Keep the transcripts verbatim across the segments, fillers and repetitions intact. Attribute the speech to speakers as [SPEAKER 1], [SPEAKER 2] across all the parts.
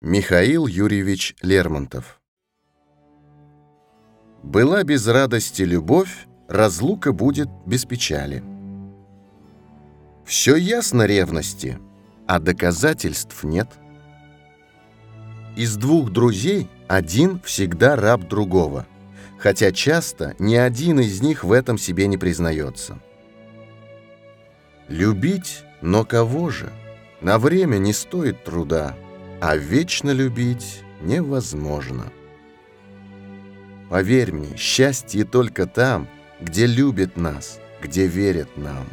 [SPEAKER 1] Михаил Юрьевич Лермонтов. Была без радости любовь, разлука будет без печали. Все ясно ревности, а доказательств нет. Из двух друзей один всегда раб другого, хотя часто ни один из них в этом себе не признается. Любить, но кого же? На время не стоит труда, а вечно любить невозможно. Поверь мне, счастье только там, где любят нас, где верят нам.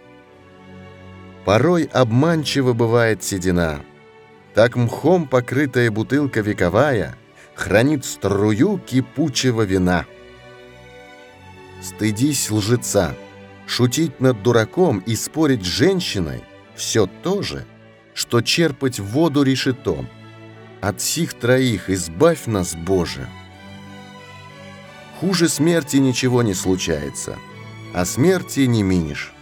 [SPEAKER 1] Порой обманчива бывает седина. Так мхом покрытая бутылка вековая хранит струю кипучего вина. Стыдись лжеца, шутить над дураком и спорить с женщиной — все то же, что черпать воду решетом. От сих троих избавь нас, Боже. Хуже смерти ничего не случается, а смерти не минешь.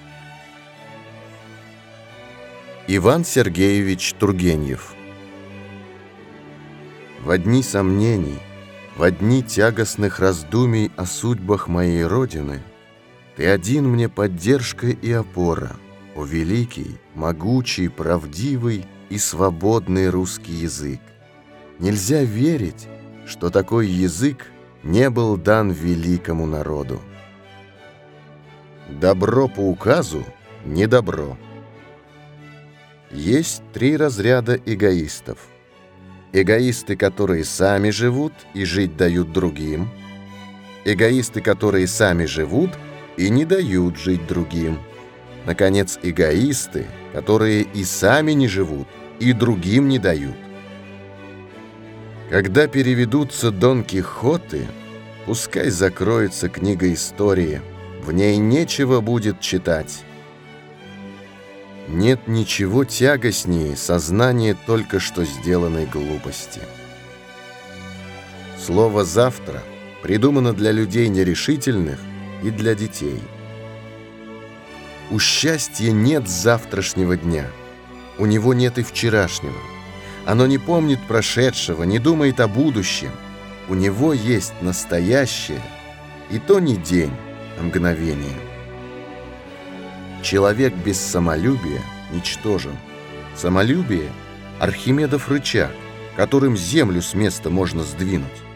[SPEAKER 1] Иван Сергеевич Тургенев. В дни сомнений, в дни тягостных раздумий о судьбах моей Родины ты один мне поддержка и опора, о великий, могучий, правдивый и свободный русский язык. Нельзя верить, что такой язык не был дан великому народу. Добро по указу — не добро. Есть три разряда эгоистов. Эгоисты, которые сами живут и жить дают другим. Эгоисты, которые сами живут и не дают жить другим. Наконец, эгоисты, которые и сами не живут, и другим не дают. Когда переведутся Дон Кихоты, пускай закроется книга истории, в ней нечего будет читать. Нет ничего тягостнее сознания только что сделанной глупости. Слово «завтра» придумано для людей нерешительных и для детей. У счастья нет завтрашнего дня, у него нет и вчерашнего. Оно не помнит прошедшего, не думает о будущем. У него есть настоящее, и то не день, а мгновение. Человек без самолюбия ничтожен. Самолюбие — Архимедов рычаг, которым землю с места можно сдвинуть.